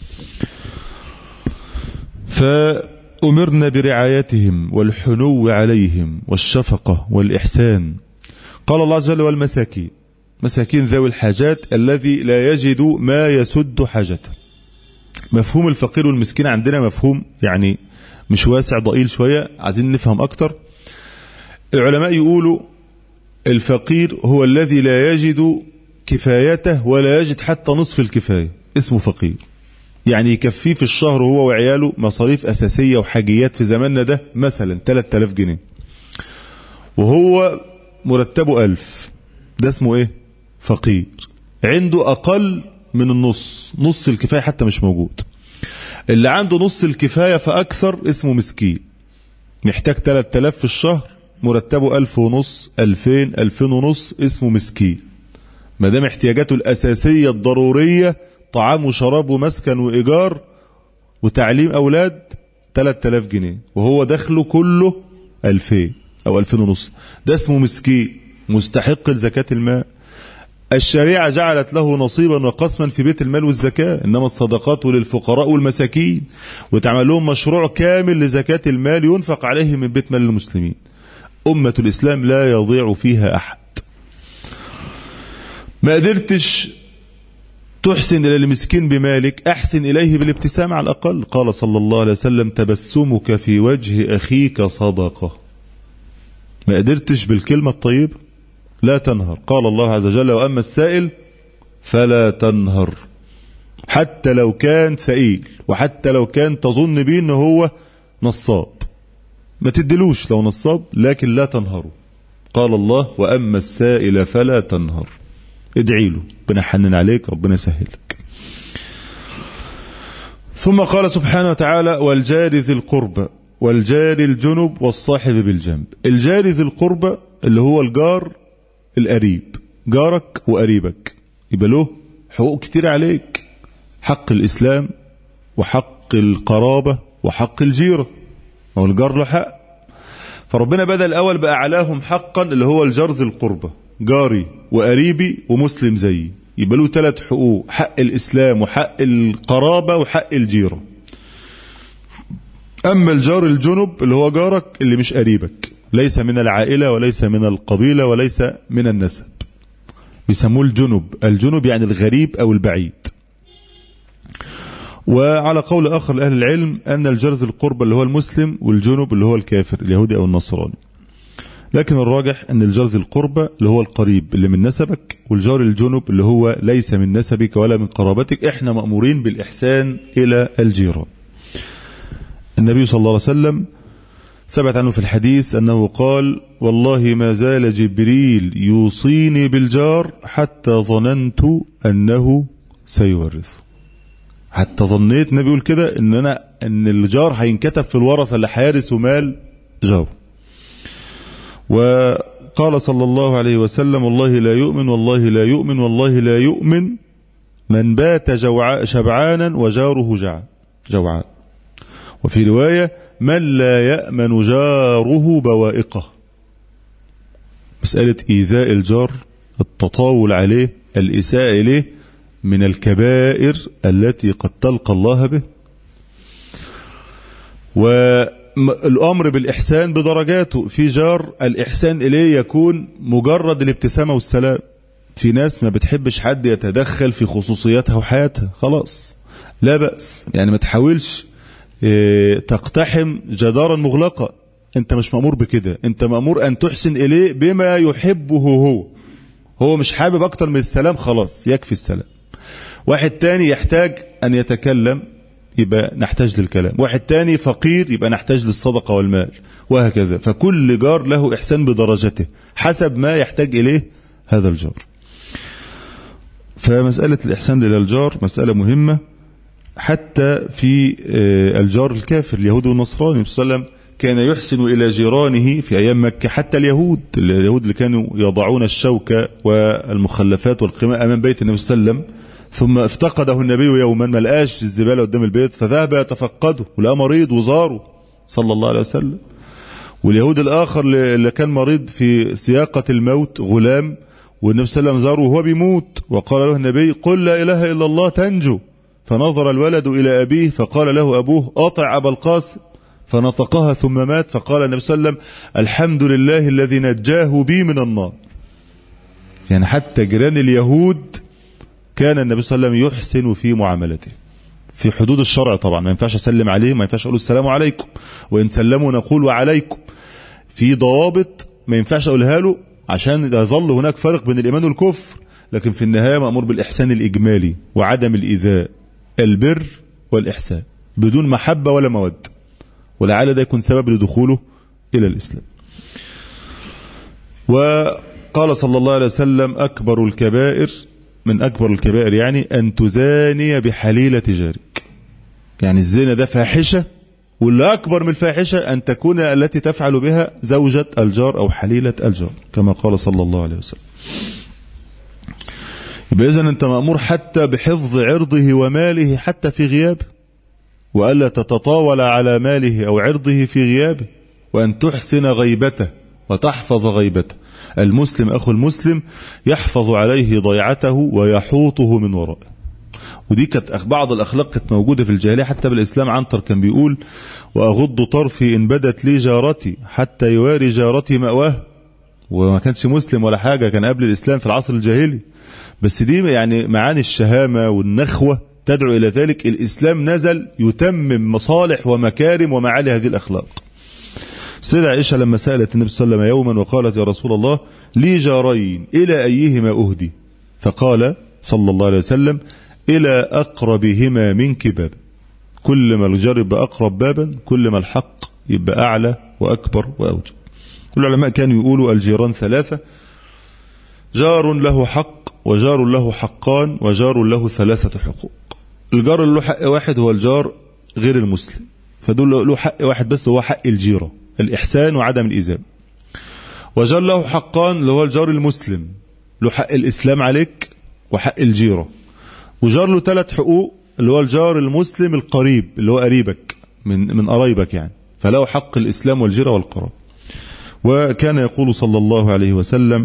فأمرنا برعايتهم والحنو عليهم والشفقة والإحسان. قال الله عز وجل والمساكين، مساكين ذوي الحاجات الذي لا يجد ما يسد حاجته. مفهوم الفقير والمسكين عندنا مفهوم يعني مش واسع، ضئيل شوية، عايزين نفهم أكتر. العلماء يقولوا الفقير هو الذي لا يجد كفايته ولا يجد حتى نصف الكفاية، اسمه فقير. يعني يكفيه في الشهر هو وعياله مصاريف أساسية وحاجيات في زماننا ده مثلا ثلاثة آلاف جنيه، وهو مرتبه ألف، ده اسمه ايه؟ فقير. عنده أقل من النص، نص الكفاية حتى مش موجود. اللي عنده نص الكفاية فأكثر اسمه مسكين، محتاج ثلاثة آلاف في الشهر، مرتبه ألف ونص، ألفين، ألفين ونص، اسمه مسكين. ما دام احتياجاته الأساسية الضرورية طعام وشراب ومسكن وإيجار وتعليم أولاد ثلاثة آلاف جنيه، وهو دخله كله ألفين أو ألفين ونص، ده اسمه مسكين مستحق لزكاة المال. الشريعة جعلت له نصيبا وقسما في بيت المال والزكاة، إنما الصدقات للفقراء والمساكين، وتعمل لهم مشروع كامل لزكاة المال ينفق عليه من بيت مال المسلمين. أمة الإسلام لا يضيع فيها أحد. ما قدرتش تحسن إلى المسكين بمالك، أحسن إليه بالابتسام على الأقل. قال صلى الله عليه وسلم تبسمك في وجه أخيك صدقة. ما قدرتش بالكلمة الطيبة لا تنهر. قال الله عز وجل وأما السائل فلا تنهر، حتى لو كان ثقيل وحتى لو كان تظن بيه أنه هو نصاب، ما تدلوش لو نصاب، لكن لا تنهره. قال الله وأما السائل فلا تنهر، ادعي له ربنا يحنن عليك، ربنا يسهلك. ثم قال سبحانه وتعالى والجار ذي القربى والجار الجنب والصاحب بالجنب. الجار ذي القربى اللي هو الجار القريب، جارك وقريبك يبقى له حقوق كتير عليك، حق الإسلام وحق القرابة وحق الجيرة، هو الجار له حق. فربنا بدأ الأول بأعلاهم حقا اللي هو الجار ذي القربى، جاري وقريبي ومسلم زيي، يبقى له ثلاث حقوق، حق الإسلام وحق القرابة وحق الجيرة. أما الجار الجنب اللي هو جارك اللي مش قريبك، ليس من العائلة وليس من القبيلة وليس من النسب، بيسموه الجنب. الجنب يعني الغريب أو البعيد. وعلى قول آخر لأهل العلم أن الجار ذي القربى اللي هو المسلم، والجنب اللي هو الكافر اليهودي أو النصراني. لكن الراجح أن الجار ذي القربى اللي هو القريب اللي من نسبك، والجار الجنب اللي هو ليس من نسبك ولا من قرابتك. احنا مأمورين بالإحسان إلى الجيران. النبي صلى الله عليه وسلم ثبت عنه في الحديث أنه قال والله ما زال جبريل يوصيني بالجار حتى ظننت أنه سيورث. حتى ظنيت، النبي يقول كده، إن أنا أن الجار هينكتب في الورثة اللي هيرث مال جار. وقال صلى الله عليه وسلم والله لا يؤمن والله لا يؤمن والله لا يؤمن من بات جوع شبعانا وجاره جع جوعان. وفي رواية من لا يأمن جاره بوائقه. مسألة إيذاء الجار، التطاول عليه، الإساءة إليه من الكبائر التي قد تلقى الله به. والأمر بالإحسان بدرجاته. في جار الإحسان إليه يكون مجرد الابتسامة والسلام. في ناس ما بتحبش حد يتدخل في خصوصياتها وحياتها، خلاص لا بأس، يعني ما تحاولش تقتحم جدارا مغلقة، انت مش مأمور بكده. انت مأمور ان تحسن اليه بما يحبه هو. هو مش حابب اكتر من السلام، خلاص يكفي السلام. واحد تاني يحتاج ان يتكلم، يبقى نحتاج للكلام. واحد تاني فقير، يبقى نحتاج للصدقة والمال، وهكذا. فكل جار له احسان بدرجته حسب ما يحتاج اليه هذا الجار. فمسألة الإحسان إلى الجار مسألة مهمة، حتى في الجار الكافر اليهود والنصراني. النبي صلى الله عليه وسلم كان يحسن إلى جيرانه في أيام مكة، حتى اليهود اليهود اللي كانوا يضعون الشوكة والمخلفات والقماء أمام بيت النبي صلى الله عليه وسلم، ثم افتقده النبي يوما، ما لقاش الزبالة قدام البيت، فذهب يتفقده ولقى مريض وزاره صلى الله عليه وسلم. واليهود الآخر اللي كان مريض في سياقة الموت، غلام، والنبي صلى الله عليه وسلم زاره وهو بيموت، وقال له النبي قل لا إله إلا الله تنجو. فنظر الولد إلى أبيه فقال له أبوه أطع أبا القاسم، فنطقها ثم مات. فقال النبي صلى الله عليه وسلم الحمد لله الذي نجاه بي من النار. يعني حتى جيران اليهود كان النبي صلى الله عليه وسلم يحسن في معاملته في حدود الشرع. طبعا ما ينفعش أسلم عليه، ما ينفعش أقول السلام عليكم، وإن سلموا نقول وعليكم، في ضوابط ما ينفعش أقولها له عشان يظل هناك فرق بين الإيمان والكفر، لكن في النهاية مأمور بالإحسان الإجمالي وعدم الإيذاء، البر والإحسان بدون محبة ولا مودة، ولعل ده يكون سبب لدخوله إلى الإسلام. وقال صلى الله عليه وسلم أكبر الكبائر، من أكبر الكبائر يعني أن تزاني بحليلة جارك، يعني الزنا ده فاحشة، واللي أكبر من الفاحشة أن تكون التي تفعل بها زوجة الجار أو حليلة الجار كما قال صلى الله عليه وسلم. يبقى إذن أنت مأمور حتى بحفظ عرضه وماله حتى في غيابه، وألا تتطاول على ماله أو عرضه في غيابه، وأن تحسن غيبته وتحفظ غيبته. المسلم أخو المسلم يحفظ عليه ضيعته ويحوطه من ورائه. ودي كانت بعض الأخلاق كانت موجودة في الجاهلية حتى بالإسلام. عنتر كان بيقول وأغض طرفي إن بدت لي جارتي حتى يواري جارتي مأواه، وما كانش مسلم ولا حاجة، كان قبل الإسلام في العصر الجاهلي، بس دي يعني معاني الشهامة والنخوة تدعو إلى ذلك. الإسلام نزل يتمم مصالح ومكارم ومعالي هذه الأخلاق. سيدة عائشة لما سألت النبي صلى الله عليه وسلم يوما وقالت يا رسول الله لي جارين إلى أيهما أهدي؟ فقال صلى الله عليه وسلم إلى أقربهما منك بابا. كل ما الجار يبقى أقرب بابا كل ما الحق يبقى أعلى وأكبر وأوجب. العلماء كانوا يقولوا الجيران ثلاثة: جار له حق، وجار له حقان، وجار له ثلاثة حقوق. الجار اللي له حق واحد هو الجار غير المسلم، فدول له حق واحد بس هو حق الجيرة، الإحسان وعدم الإيذاء. وجار له حقان اللي هو الجار المسلم، له حق الإسلام عليك وحق الجيرة. وجار له ثلاث حقوق اللي هو الجار المسلم القريب اللي هو قريبك من من قرايبك يعني، فله حق الإسلام والجيرة والقراب. وكان يقول صلى الله عليه وسلم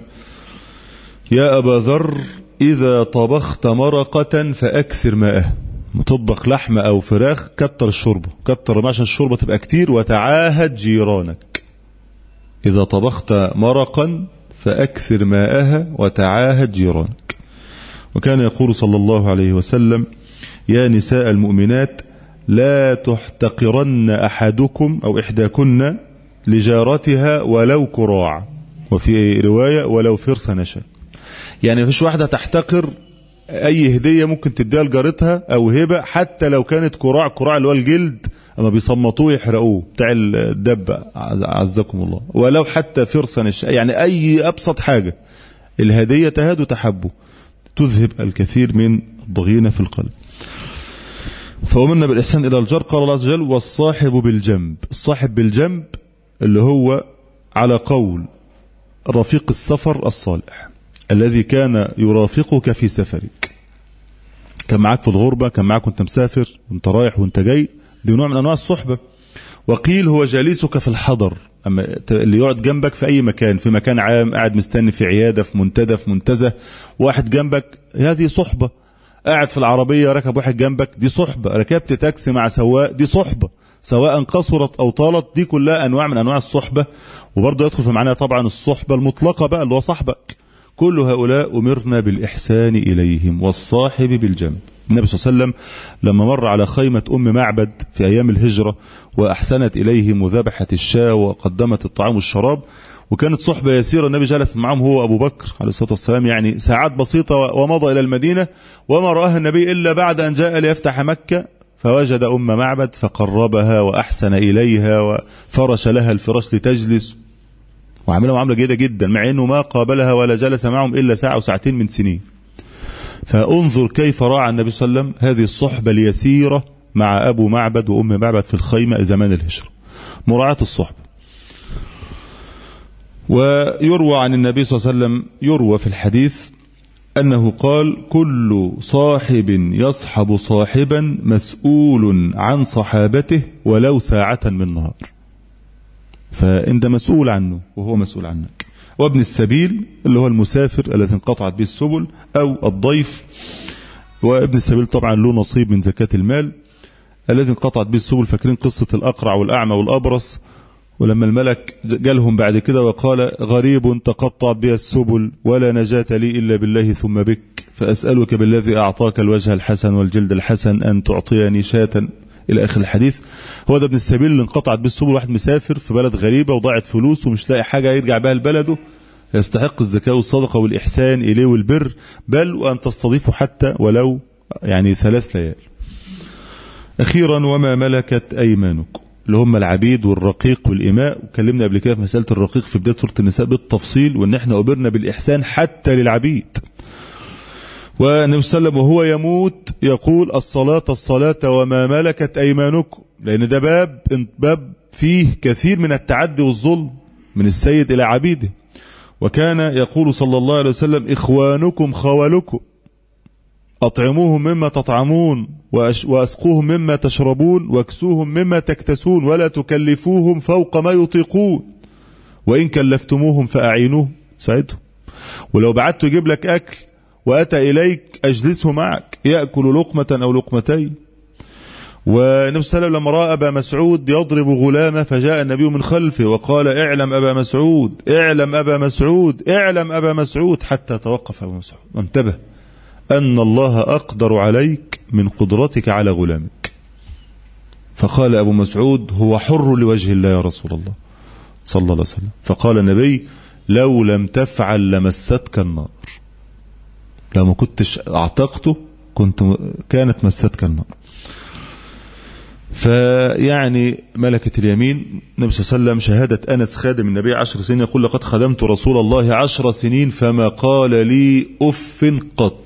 يا أبا ذر إذا طبخت مرقة فأكثر ماءه. تطبخ لحمة أو فراخ كتر الشوربة، كتر عشان الشوربة تبقى كتير. وتعاهد جيرانك، إذا طبخت مرقا فأكثر ماءها وتعاهد جيرانك. وكان يقول صلى الله عليه وسلم يا نساء المؤمنات لا تحتقرن أحدكم أو إحداكن لجارتها ولو كراع، وفي رواية ولو فرس نشا. يعني مفيش واحدة تحتقر أي هدية ممكن تديها لجارتها أو هبة حتى لو كانت كراع. كراع اللي هو الجلد أما بيصمتوه يحرقوه بتاع الدب عزكم الله، ولو حتى فرس نشا، يعني أي أبسط حاجة. الهدية تهاد تحبه تذهب الكثير من الضغينة في القلب. فأمرنا بالإحسان إلى الجار. قال الله عز وجل والصاحب بالجنب. الصاحب بالجنب اللي هو على قول رفيق السفر الصالح الذي كان يرافقك في سفرك، كان معاك في الغربة، كان معاك وانت مسافر وانت رايح وانت جاي، دي نوع من أنواع الصحبة. وقيل هو جالسك في الحضر، أما اللي يقعد جنبك في أي مكان، في مكان عام، قاعد مستني في عيادة، في منتدى، في منتزه، واحد جنبك، هذه صحبة. قاعد في العربية ركب واحد جنبك، دي صحبة. ركبت تاكسي مع سواق، دي صحبة، سواء قصرت أو طالت، دي كلها أنواع من أنواع الصحبة. وبرضه يدخل في معناها طبعا الصحبة المطلقة بقى اللي هو صاحبك. كل هؤلاء أمرنا بالإحسان إليهم. والصاحب بالجنب. النبي صلى الله عليه وسلم لما مر على خيمة أم معبد في أيام الهجرة وأحسنت إليهم وذبحت الشاة وقدمت الطعام والشراب، وكانت صحبة يسيرة، النبي جلس معهم هو أبو بكر عليه الصلاة والسلام يعني ساعات بسيطة، ومضى إلى المدينة، وما رآها النبي إلا بعد أن جاء ليفتح مكة، فوجد أم معبد فقربها وأحسن إليها وفرش لها الفراش لتجلس، وعملها معاملة جيدة جدا، مع أنه ما قابلها ولا جلس معهم إلا ساعة أو ساعتين من سنين. فانظر كيف راعى النبي صلى الله عليه وسلم هذه الصحبة اليسيرة مع أبو معبد وأم معبد في الخيمة زمان الهجرة، مراعاة الصحبة. ويروى عن النبي صلى الله عليه وسلم، يروى في الحديث أنه قال كل صاحب يصحب صاحبا مسؤول عن صحابته ولو ساعة من نهار. فأنت مسؤول عنه وهو مسؤول عنك. وابن السبيل اللي هو المسافر الذي انقطعت به السبل أو الضيف، وابن السبيل طبعا له نصيب من زكاة المال الذي انقطعت به السبل. فاكرين قصة الأقرع والأعمى والأبرص، ولما الملك جالهم بعد كده وقال غريب تقطعت بها السبل ولا نجاة لي إلا بالله ثم بك، فأسألك بالذي أعطاك الوجه الحسن والجلد الحسن أن تعطيني شاة إلى آخر الحديث. هو ده ابن السبيل اللي انقطعت به السبل، واحد مسافر في بلد غريبة وضاعت فلوس ومش لاقي حاجة يرجع بها لبلده، يستحق الزكاة والصدقة والإحسان إليه والبر، بل وأن تستضيفه حتى ولو يعني ثلاث ليال. أخيرا وما ملكت أيمانكم، اللي هم العبيد والرقيق والإماء. وكلمنا قبل كده في مسألة الرقيق في بداية سورة النساء بالتفصيل، وأن احنا أمرنا بالإحسان حتى للعبيد. والنبي صلى الله عليه وسلم وهو يموت يقول الصلاة الصلاة وما ملكت أيمانكم، لأن ده باب باب فيه كثير من التعدي والظلم من السيد إلى عبيده. وكان يقول صلى الله عليه وسلم إخوانكم خوالكم، أطعموهم مما تطعمون وأسقوهم مما تشربون واكسوهم مما تكتسون ولا تكلفوهم فوق ما يطيقون، وإن كلفتموهم فأعينوهم ساعدهم. ولو بعدت يجيب لك أكل وأتى إليك أجلسه معك يأكل لقمة أو لقمتين. والنبي صلى الله عليه وسلم لما رأى أبا مسعود يضرب غلامه فجاء النبي من خلفه وقال اعلم أبا مسعود اعلم أبا مسعود اعلم أبا مسعود، حتى توقف أبا مسعود وانتبه أن الله أقدر عليك من قدرتك على غلامك. فقال أبو مسعود هو حر لوجه الله يا رسول الله صلى الله عليه وسلم. فقال النبي لو لم تفعل لمستك النار، لو ما كنتش اعتقته كنت كانت مستك النار. فيعني ملكة اليمين، النبي صلى الله عليه وسلم شهادة أنس خادم النبي عشر سنين يقول لقد خدمت رسول الله عشر سنين فما قال لي أف قط،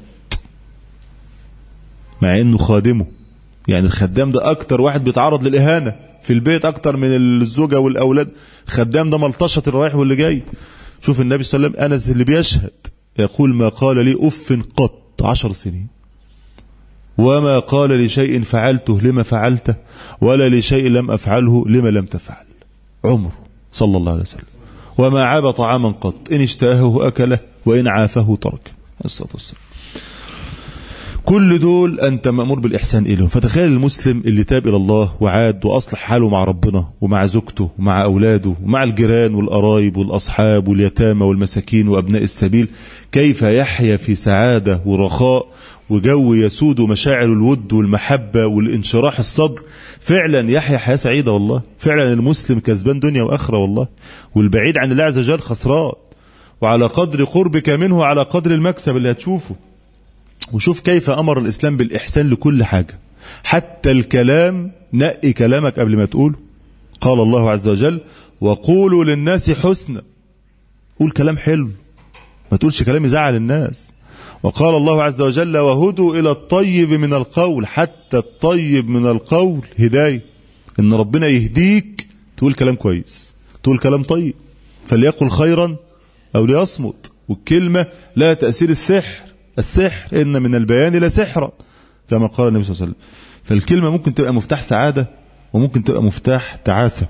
مع انه خادمه. يعني الخدام ده اكتر واحد بيتعرض للإهانة في البيت اكتر من الزوجة والاولاد. الخدام ده ملطشة الرايح واللي جاي. شوف النبي صلى الله عليه وسلم انس اللي بيشهد يقول ما قال لي اف قط عشر سنين، وما قال لشيء فعلته لما فعلته ولا لشيء لم افعله لما لم تفعل، عمره صلى الله عليه وسلم. وما عاب طعاما قط ان اشتهاه اكله وان عافه تركه الصلاة والسلام. كل دول أنت مأمور بالإحسان إليهم. فتخيل المسلم اللي تاب إلى الله وعاد وأصلح حاله مع ربنا ومع زوجته ومع أولاده ومع الجيران والقرايب والأصحاب واليتامى والمساكين وأبناء السبيل، كيف يحيا في سعادة ورخاء وجو يسود مشاعر الود والمحبة والانشراح الصدر. فعلا يحيا حياة سعيدة والله. فعلا المسلم كسبان دنيا وآخرة والله. والبعيد عن الله عز وجل خسران، وعلى قدر قربك منه على قدر المكسب اللي هتشوفه. وشوف كيف أمر الإسلام بالإحسان لكل حاجة، حتى الكلام نقي كلامك قبل ما تقوله. قال الله عز وجل وقولوا للناس حسنا، قول كلام حلو، ما تقولش كلام يزعل الناس. وقال الله عز وجل وهدوا إلى الطيب من القول، حتى الطيب من القول هداية، إن ربنا يهديك تقول كلام كويس، تقول كلام طيب. فليقل خيرا أو ليصمت. والكلمة لا تأثير السحر، السحر إن من البيان لسحرا كما قال النبي صلى الله عليه وسلم. فالكلمة ممكن تبقى مفتاح سعادة وممكن تبقى مفتاح تعاسة.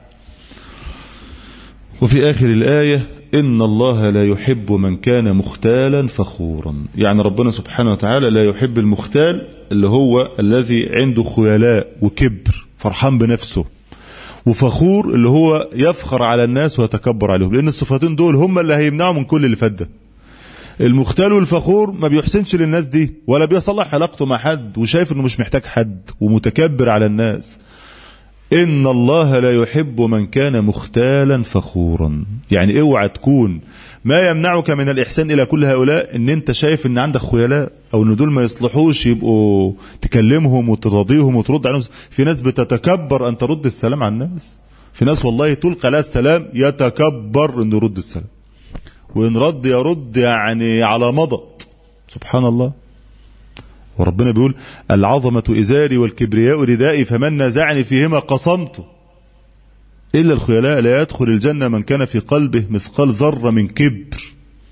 وفي آخر الآية إن الله لا يحب من كان مختالا فخورا، يعني ربنا سبحانه وتعالى لا يحب المختال اللي هو الذي عنده خيلاء وكبر فرحان بنفسه، وفخور اللي هو يفخر على الناس ويتكبر عليهم، لأن الصفاتين دول هم اللي هيمنعوا من كل اللي فات ده. المختال والفخور ما بيحسنش للناس دي ولا بيصلح علاقته مع حد وشايف انه مش محتاج حد ومتكبر على الناس. إن الله لا يحب من كان مختالا فخورا، يعني اوعى تكون ما يمنعك من الإحسان إلى كل هؤلاء ان انت شايف ان عندك خيلاء او ان دول ما يصلحوش يبقوا تكلمهم وترضيهم وترد عليهم. في ناس بتتكبر ان ترد السلام على الناس، في ناس والله تلقى لها السلام يتكبر ان يرد السلام، وإن رد يرد يعني على مضض. سبحان الله. وربنا بيقول العظمة إزاري والكبرياء ردائي فمن نازعني فيهما قصمته. إلا الخيلاء لا يدخل الجنة من كان في قلبه مثقال ذرة من كبر،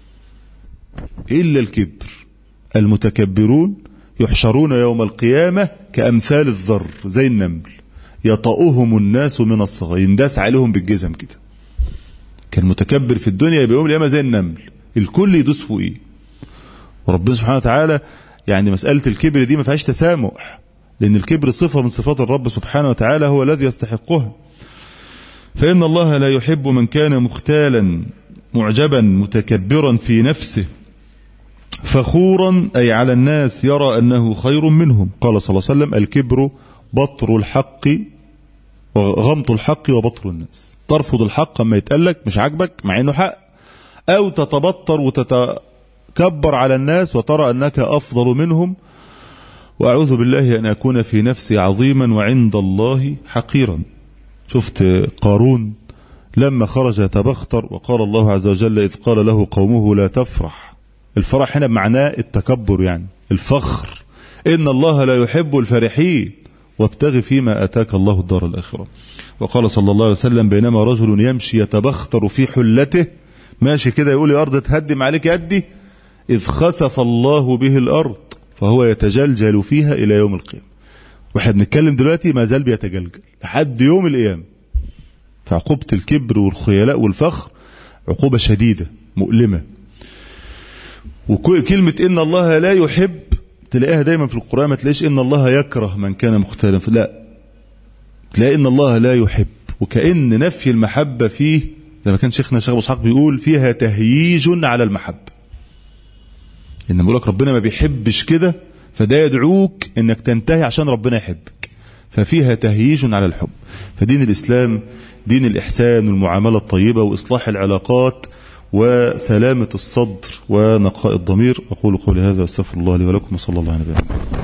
إلا الكبر. المتكبرون يحشرون يوم القيامة كأمثال الذر زي النمل يطأهم الناس من الصغار، ينداس عليهم بالجزم كده. كان متكبر في الدنيا يبقى يوم القيامة زي النمل، الكل يدوس فوقيه. وربنا سبحانه وتعالى يعني مسألة الكبر دي ما فيهاش تسامح، لأن الكبر صفة من صفات الرب سبحانه وتعالى هو الذي يستحقها. فإن الله لا يحب من كان مختالا معجبا متكبرا في نفسه فخورا أي على الناس يرى أنه خير منهم. قال صلى الله عليه وسلم الكبر بطر الحق وغمط الحق وبطر الناس. ترفض الحق اما يتقالك مش عاجبك مع انه حق، او تتبطر وتتكبر على الناس وترى انك افضل منهم. واعوذ بالله ان اكون في نفسي عظيما وعند الله حقيرا. شفت قارون لما خرج يتبختر، وقال الله عز وجل إذ قال له قومه لا تفرح. الفرح هنا بمعناه التكبر، يعني الفخر. إن الله لا يحب الفرحين وابتغ فيما أتاك الله الدار الآخرة. وقال صلى الله عليه وسلم بينما رجل يمشي يتبختر في حلته، ماشي كده يقول يا أرض تهدم عليك يدي، إذ خسف الله به الأرض فهو يتجلجل فيها إلى يوم القيامة. واحنا بنتكلم دلوقتي ما زال بيتجلجل لحد يوم القيامة. فعقوبة الكبر والخيلاء والفخر عقوبة شديدة مؤلمة. وكلمة إن الله لا يحب تلاقيها دايما في القرآن، ما تلاقيش إن الله يكره من كان مختالا، لا، تلاقي إن الله لا يحب، وكأن نفي المحبة فيه زي ما كان شيخنا الشيخ أبو إسحاق بيقول فيها تهييج على المحبة. إن بيقول لك ربنا ما بيحبش كده، فده يدعوك إنك تنتهي عشان ربنا يحبك، ففيها تهييج على الحب. فدين الإسلام دين الإحسان والمعاملة الطيبة وإصلاح العلاقات وسلامة الصدر ونقاء الضمير. أقول قولي هذا واستغفر الله لي ولكم وصلى الله عليه وسلم.